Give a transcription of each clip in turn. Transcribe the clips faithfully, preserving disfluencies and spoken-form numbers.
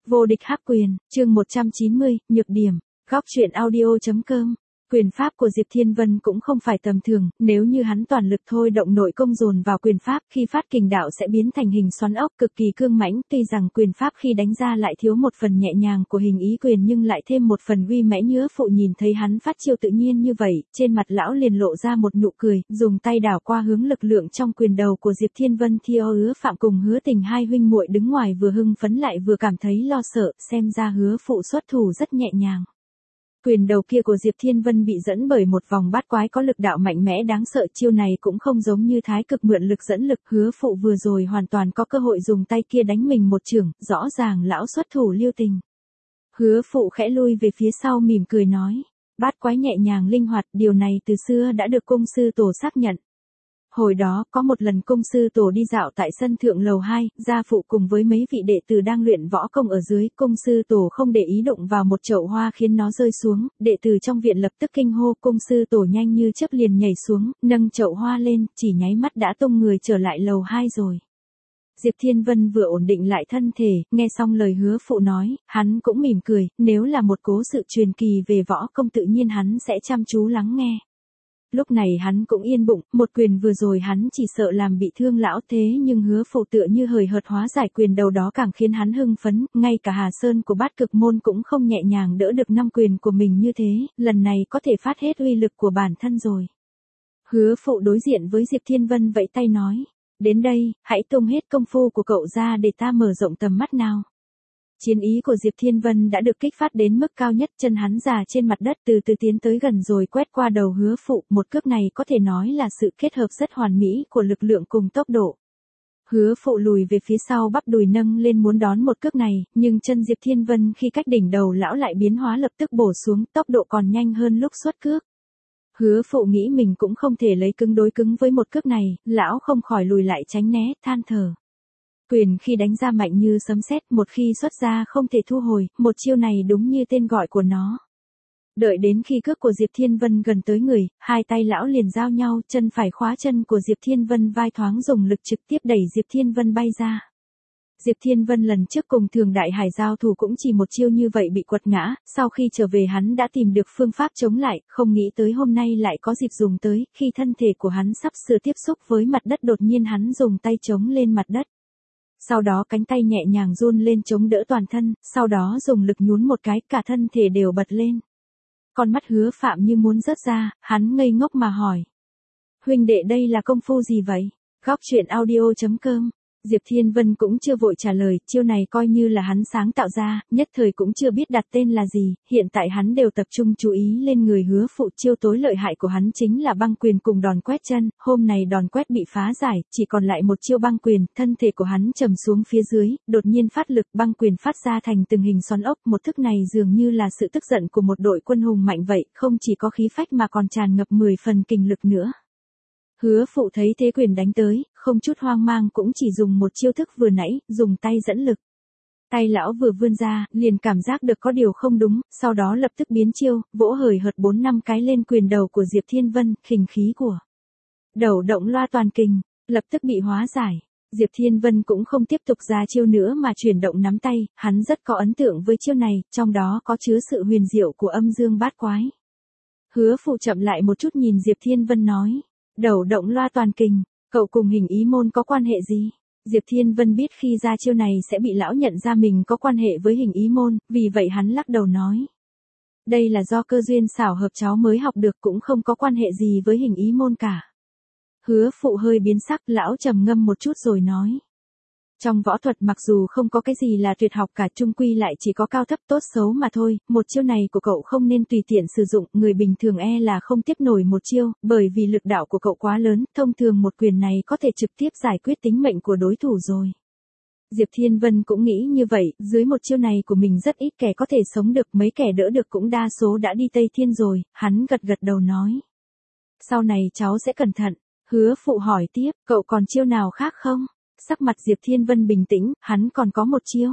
Vô địch hắc quyền, chương một trăm chín mươi, nhược điểm, góc truyện audio.com. Quyền pháp của Diệp Thiên Vân cũng không phải tầm thường, nếu như hắn toàn lực thôi động nội công dồn vào quyền pháp, khi phát kình đạo sẽ biến thành hình xoắn ốc cực kỳ cương mãnh, tuy rằng quyền pháp khi đánh ra lại thiếu một phần nhẹ nhàng của hình ý quyền nhưng lại thêm một phần uy mãnh. Nhớ phụ nhìn thấy hắn phát chiêu tự nhiên như vậy, trên mặt lão liền lộ ra một nụ cười, dùng tay đảo qua hướng lực lượng trong quyền đầu của Diệp Thiên Vân. Thiêu Hứa Phạm cùng Hứa Tình hai huynh muội đứng ngoài vừa hưng phấn lại vừa cảm thấy lo sợ, xem ra Hứa phụ xuất thủ rất nhẹ nhàng. Quyền đầu kia của Diệp Thiên Vân bị dẫn bởi một vòng bát quái có lực đạo mạnh mẽ đáng sợ, chiêu này cũng không giống như thái cực mượn lực dẫn lực. Hứa phụ vừa rồi hoàn toàn có cơ hội dùng tay kia đánh mình một chưởng, rõ ràng lão xuất thủ lưu tình. Hứa phụ khẽ lui về phía sau mỉm cười nói, bát quái nhẹ nhàng linh hoạt, điều này từ xưa đã được cung sư tổ xác nhận. Hồi đó, có một lần cung sư tổ đi dạo tại sân thượng lầu hai, gia phụ cùng với mấy vị đệ tử đang luyện võ công ở dưới, cung sư tổ không để ý đụng vào một chậu hoa khiến nó rơi xuống, đệ tử trong viện lập tức kinh hô, cung sư tổ nhanh như chớp liền nhảy xuống, nâng chậu hoa lên, chỉ nháy mắt đã tung người trở lại lầu hai rồi. Diệp Thiên Vân vừa ổn định lại thân thể, nghe xong lời hứa phụ nói, hắn cũng mỉm cười, nếu là một cố sự truyền kỳ về võ công tự nhiên hắn sẽ chăm chú lắng nghe. Lúc này hắn cũng yên bụng, một quyền vừa rồi hắn chỉ sợ làm bị thương lão, thế nhưng hứa phụ tựa như hời hợt hóa giải quyền đầu đó càng khiến hắn hưng phấn, ngay cả Hà Sơn của bát cực môn cũng không nhẹ nhàng đỡ được năm quyền của mình như thế, lần này có thể phát hết uy lực của bản thân rồi. Hứa phụ đối diện với Diệp Thiên Vân vẫy tay nói, đến đây, hãy tung hết công phu của cậu ra để ta mở rộng tầm mắt nào. Chiến ý của Diệp Thiên Vân đã được kích phát đến mức cao nhất, chân hắn già trên mặt đất từ từ tiến tới gần rồi quét qua đầu hứa phụ, một cước này có thể nói là sự kết hợp rất hoàn mỹ của lực lượng cùng tốc độ. Hứa phụ lùi về phía sau bắp đùi nâng lên muốn đón một cước này, nhưng chân Diệp Thiên Vân khi cách đỉnh đầu lão lại biến hóa lập tức bổ xuống, tốc độ còn nhanh hơn lúc xuất cước. Hứa phụ nghĩ mình cũng không thể lấy cứng đối cứng với một cước này, lão không khỏi lùi lại tránh né, than thở. Quyền khi đánh ra mạnh như sấm sét, một khi xuất ra không thể thu hồi, một chiêu này đúng như tên gọi của nó. Đợi đến khi cước của Diệp Thiên Vân gần tới người, hai tay lão liền giao nhau, chân phải khóa chân của Diệp Thiên Vân, vai thoáng dùng lực trực tiếp đẩy Diệp Thiên Vân bay ra. Diệp Thiên Vân lần trước cùng Thường Đại Hải giao thủ cũng chỉ một chiêu như vậy bị quật ngã, sau khi trở về hắn đã tìm được phương pháp chống lại, không nghĩ tới hôm nay lại có dịp dùng tới, khi thân thể của hắn sắp sửa tiếp xúc với mặt đất đột nhiên hắn dùng tay chống lên mặt đất. Sau đó cánh tay nhẹ nhàng run lên chống đỡ toàn thân, sau đó dùng lực nhún một cái, cả thân thể đều bật lên. Con mắt Hứa Phạm như muốn rớt ra, hắn ngây ngốc mà hỏi. Huynh đệ đây là công phu gì vậy? Góc truyện audio.com. Diệp Thiên Vân cũng chưa vội trả lời, chiêu này coi như là hắn sáng tạo ra, nhất thời cũng chưa biết đặt tên là gì, hiện tại hắn đều tập trung chú ý lên người hứa phụ. Chiêu tối lợi hại của hắn chính là băng quyền cùng đòn quét chân, hôm này đòn quét bị phá giải, chỉ còn lại một chiêu băng quyền, thân thể của hắn trầm xuống phía dưới, đột nhiên phát lực, băng quyền phát ra thành từng hình xoắn ốc, một thức này dường như là sự tức giận của một đội quân hùng mạnh vậy, không chỉ có khí phách mà còn tràn ngập mười phần kình lực nữa. Hứa phụ thấy thế quyền đánh tới, không chút hoang mang cũng chỉ dùng một chiêu thức vừa nãy, dùng tay dẫn lực. Tay lão vừa vươn ra, liền cảm giác được có điều không đúng, sau đó lập tức biến chiêu, vỗ hời hợt bốn năm cái lên quyền đầu của Diệp Thiên Vân, khình khí của đầu động loa toàn kình, lập tức bị hóa giải. Diệp Thiên Vân cũng không tiếp tục ra chiêu nữa mà chuyển động nắm tay, hắn rất có ấn tượng với chiêu này, trong đó có chứa sự huyền diệu của âm dương bát quái. Hứa phụ chậm lại một chút nhìn Diệp Thiên Vân nói. Đầu động loa toàn kình, cậu cùng hình ý môn có quan hệ gì? Diệp Thiên Vân biết khi ra chiêu này sẽ bị lão nhận ra mình có quan hệ với hình ý môn, vì vậy hắn lắc đầu nói. Đây là do cơ duyên xảo hợp cháu mới học được, cũng không có quan hệ gì với hình ý môn cả. Hứa phụ hơi biến sắc, lão trầm ngâm một chút rồi nói. Trong võ thuật mặc dù không có cái gì là tuyệt học cả, chung quy lại chỉ có cao thấp tốt xấu mà thôi, một chiêu này của cậu không nên tùy tiện sử dụng, người bình thường e là không tiếp nổi một chiêu, bởi vì lực đạo của cậu quá lớn, thông thường một quyền này có thể trực tiếp giải quyết tính mệnh của đối thủ rồi. Diệp Thiên Vân cũng nghĩ như vậy, dưới một chiêu này của mình rất ít kẻ có thể sống được, mấy kẻ đỡ được cũng đa số đã đi Tây Thiên rồi, hắn gật gật đầu nói. Sau này cháu sẽ cẩn thận. Hứa phụ hỏi tiếp, cậu còn chiêu nào khác không? Sắc mặt Diệp Thiên Vân bình tĩnh, hắn còn có một chiêu.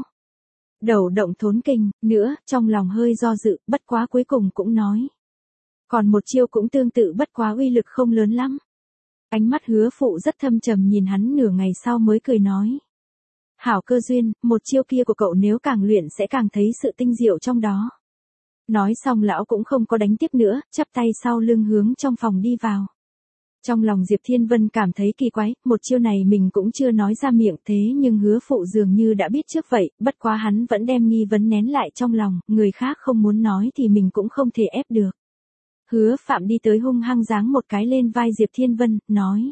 Đầu động thốn kình, nữa, trong lòng hơi do dự, bất quá cuối cùng cũng nói. Còn một chiêu cũng tương tự bất quá uy lực không lớn lắm. Ánh mắt hứa phụ rất thâm trầm nhìn hắn nửa ngày sau mới cười nói. Hảo cơ duyên, một chiêu kia của cậu nếu càng luyện sẽ càng thấy sự tinh diệu trong đó. Nói xong lão cũng không có đánh tiếp nữa, chắp tay sau lưng hướng trong phòng đi vào. Trong lòng Diệp Thiên Vân cảm thấy kỳ quái, một chiêu này mình cũng chưa nói ra miệng thế nhưng hứa phụ dường như đã biết trước vậy, bất quá hắn vẫn đem nghi vấn nén lại trong lòng, người khác không muốn nói thì mình cũng không thể ép được. Hứa Phạm đi tới hung hăng giáng một cái lên vai Diệp Thiên Vân, nói.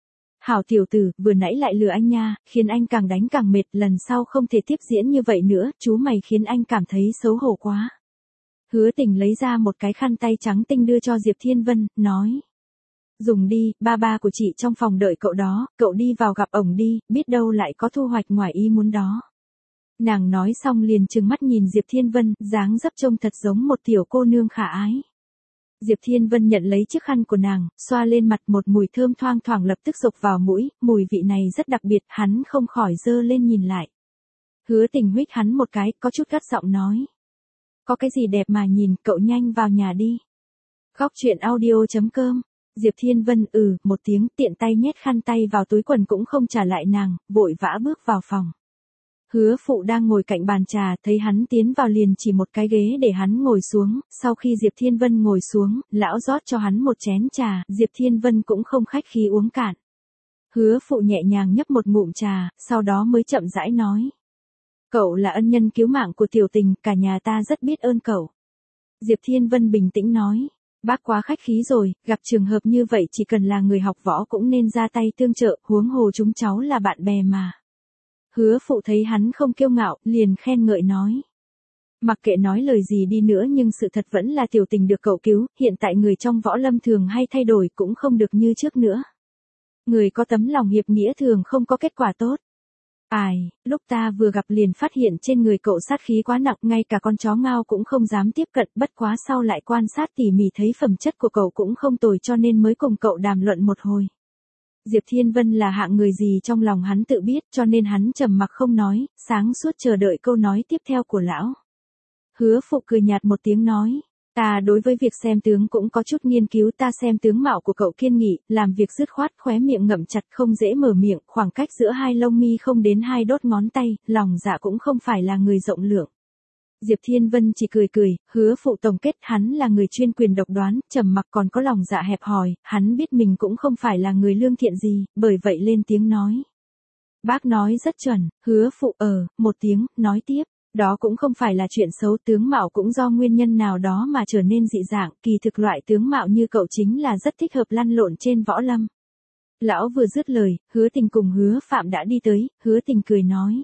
Hảo tiểu tử, vừa nãy lại lừa anh nha, khiến anh càng đánh càng mệt, lần sau không thể tiếp diễn như vậy nữa, chú mày khiến anh cảm thấy xấu hổ quá. Hứa Tình lấy ra một cái khăn tay trắng tinh đưa cho Diệp Thiên Vân, nói. Dùng đi, ba ba của chị trong phòng đợi cậu đó, cậu đi vào gặp ổng đi, biết đâu lại có thu hoạch ngoài ý muốn đó. Nàng nói xong liền trừng mắt nhìn Diệp Thiên Vân, dáng dấp trông thật giống một tiểu cô nương khả ái. Diệp Thiên Vân nhận lấy chiếc khăn của nàng, xoa lên mặt, một mùi thơm thoang thoảng lập tức rục vào mũi, mùi vị này rất đặc biệt, hắn không khỏi dơ lên nhìn lại. Hứa Tình huých hắn một cái, có chút gắt giọng nói. Có cái gì đẹp mà nhìn, cậu nhanh vào nhà đi. Góc truyện audio chấm com. Diệp Thiên Vân ừ, một tiếng, tiện tay nhét khăn tay vào túi quần cũng không trả lại nàng, vội vã bước vào phòng. Hứa Phụ đang ngồi cạnh bàn trà, thấy hắn tiến vào liền chỉ một cái ghế để hắn ngồi xuống, sau khi Diệp Thiên Vân ngồi xuống, lão rót cho hắn một chén trà, Diệp Thiên Vân cũng không khách khí uống cạn. Hứa Phụ nhẹ nhàng nhấp một ngụm trà, sau đó mới chậm rãi nói. Cậu là ân nhân cứu mạng của tiểu Tình, cả nhà ta rất biết ơn cậu. Diệp Thiên Vân bình tĩnh nói. Bác quá khách khí rồi, gặp trường hợp như vậy chỉ cần là người học võ cũng nên ra tay tương trợ, huống hồ chúng cháu là bạn bè mà. Hứa Phụ thấy hắn không kiêu ngạo, liền khen ngợi nói. Mặc kệ nói lời gì đi nữa nhưng sự thật vẫn là tiểu Tình được cậu cứu, hiện tại người trong võ lâm thường hay thay đổi cũng không được như trước nữa. Người có tấm lòng hiệp nghĩa thường không có kết quả tốt. Ai, lúc ta vừa gặp liền phát hiện trên người cậu sát khí quá nặng, ngay cả con chó ngao cũng không dám tiếp cận, bất quá sau lại quan sát tỉ mỉ thấy phẩm chất của cậu cũng không tồi cho nên mới cùng cậu đàm luận một hồi. Diệp Thiên Vân là hạng người gì trong lòng hắn tự biết cho nên hắn trầm mặc không nói, sáng suốt chờ đợi câu nói tiếp theo của lão. Hứa Phụ cười nhạt một tiếng nói. Ta đối với việc xem tướng cũng có chút nghiên cứu, ta xem tướng mạo của cậu kiên nghị, làm việc dứt khoát, khóe miệng ngậm chặt không dễ mở miệng, khoảng cách giữa hai lông mi không đến hai đốt ngón tay, lòng dạ cũng không phải là người rộng lượng. Diệp Thiên Vân chỉ cười cười, Hứa Phụ tổng kết hắn là người chuyên quyền độc đoán, trầm mặc còn có lòng dạ hẹp hòi, hắn biết mình cũng không phải là người lương thiện gì, bởi vậy lên tiếng nói. Bác nói rất chuẩn, Hứa Phụ ờ, một tiếng, nói tiếp. Đó cũng không phải là chuyện xấu, tướng mạo cũng do nguyên nhân nào đó mà trở nên dị dạng, kỳ thực loại tướng mạo như cậu chính là rất thích hợp lăn lộn trên võ lâm. Lão vừa dứt lời, Hứa Tình cùng Hứa Phạm đã đi tới, Hứa Tình cười nói.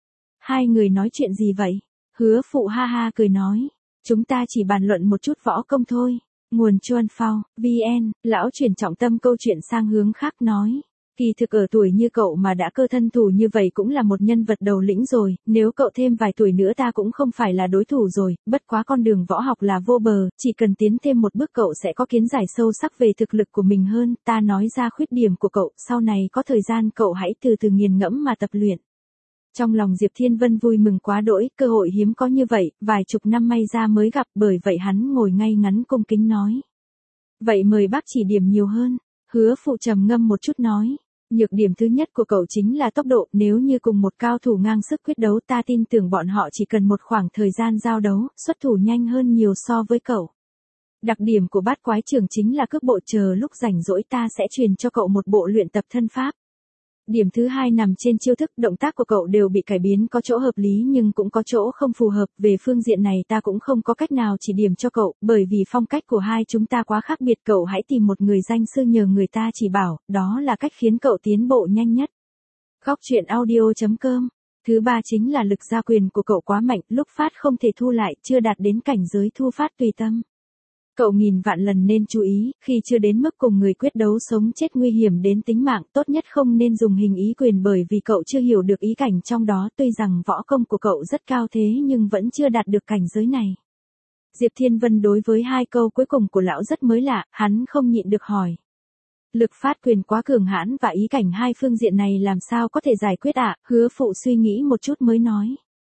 Hai người nói chuyện gì vậy? Hứa Phụ ha ha cười nói. Chúng ta chỉ bàn luận một chút võ công thôi. Nguồn Chuan Phao, vn, lão chuyển trọng tâm câu chuyện sang hướng khác nói. Kỳ thực ở tuổi như cậu mà đã cơ thân thủ như vậy cũng là một nhân vật đầu lĩnh rồi, nếu cậu thêm vài tuổi nữa ta cũng không phải là đối thủ rồi, bất quá con đường võ học là vô bờ, chỉ cần tiến thêm một bước cậu sẽ có kiến giải sâu sắc về thực lực của mình hơn, ta nói ra khuyết điểm của cậu, sau này có thời gian cậu hãy từ từ nghiền ngẫm mà tập luyện. Trong lòng Diệp Thiên Vân vui mừng quá đỗi, cơ hội hiếm có như vậy, vài chục năm may ra mới gặp, bởi vậy hắn ngồi ngay ngắn cung kính nói. Vậy mời bác chỉ điểm nhiều hơn. Hứa Phụ trầm ngâm một chút nói. Nhược điểm thứ nhất của cậu chính là tốc độ, nếu như cùng một cao thủ ngang sức quyết đấu ta tin tưởng bọn họ chỉ cần một khoảng thời gian giao đấu, xuất thủ nhanh hơn nhiều so với cậu. Đặc điểm của Bát Quái Trưởng chính là cước bộ, chờ lúc rảnh rỗi ta sẽ truyền cho cậu một bộ luyện tập thân pháp. Điểm thứ hai nằm trên chiêu thức, động tác của cậu đều bị cải biến, có chỗ hợp lý nhưng cũng có chỗ không phù hợp, về phương diện này ta cũng không có cách nào chỉ điểm cho cậu, bởi vì phong cách của hai chúng ta quá khác biệt, cậu hãy tìm một người danh sư nhờ người ta chỉ bảo, đó là cách khiến cậu tiến bộ nhanh nhất. Góc truyện audio chấm com. Thứ ba chính là lực gia quyền của cậu quá mạnh, lúc phát không thể thu lại, chưa đạt đến cảnh giới thu phát tùy tâm. Cậu nghìn vạn lần nên chú ý, khi chưa đến mức cùng người quyết đấu sống chết nguy hiểm đến tính mạng, tốt nhất không nên dùng hình ý quyền bởi vì cậu chưa hiểu được ý cảnh trong đó, tuy rằng võ công của cậu rất cao thế nhưng vẫn chưa đạt được cảnh giới này. Diệp Thiên Vân đối với hai câu cuối cùng của lão rất mới lạ, hắn không nhịn được hỏi. Lực phát quyền quá cường hãn và ý cảnh hai phương diện này làm sao có thể giải quyết ạ? À? Hứa Phụ suy nghĩ một chút mới nói.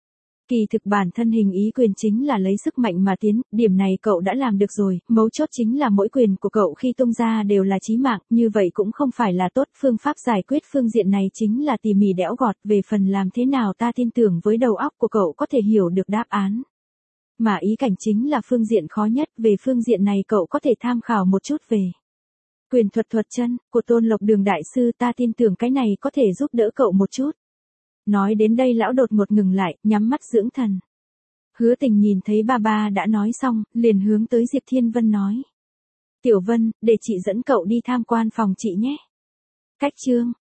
Kỳ thực bản thân hình ý quyền chính là lấy sức mạnh mà tiến, điểm này cậu đã làm được rồi, mấu chốt chính là mỗi quyền của cậu khi tung ra đều là chí mạng, như vậy cũng không phải là tốt, phương pháp giải quyết phương diện này chính là tỉ mỉ đẽo gọt, về phần làm thế nào ta tin tưởng với đầu óc của cậu có thể hiểu được đáp án. Mà ý cảnh chính là phương diện khó nhất, về phương diện này cậu có thể tham khảo một chút về quyền thuật thuật chân của Tôn Lộc Đường đại sư, ta tin tưởng cái này có thể giúp đỡ cậu một chút. Nói đến đây lão đột ngột ngừng lại, nhắm mắt dưỡng thần. Hứa Tình nhìn thấy ba ba đã nói xong, liền hướng tới Diệp Thiên Vân nói. Tiểu Vân, để chị dẫn cậu đi tham quan phòng chị nhé. Cách chương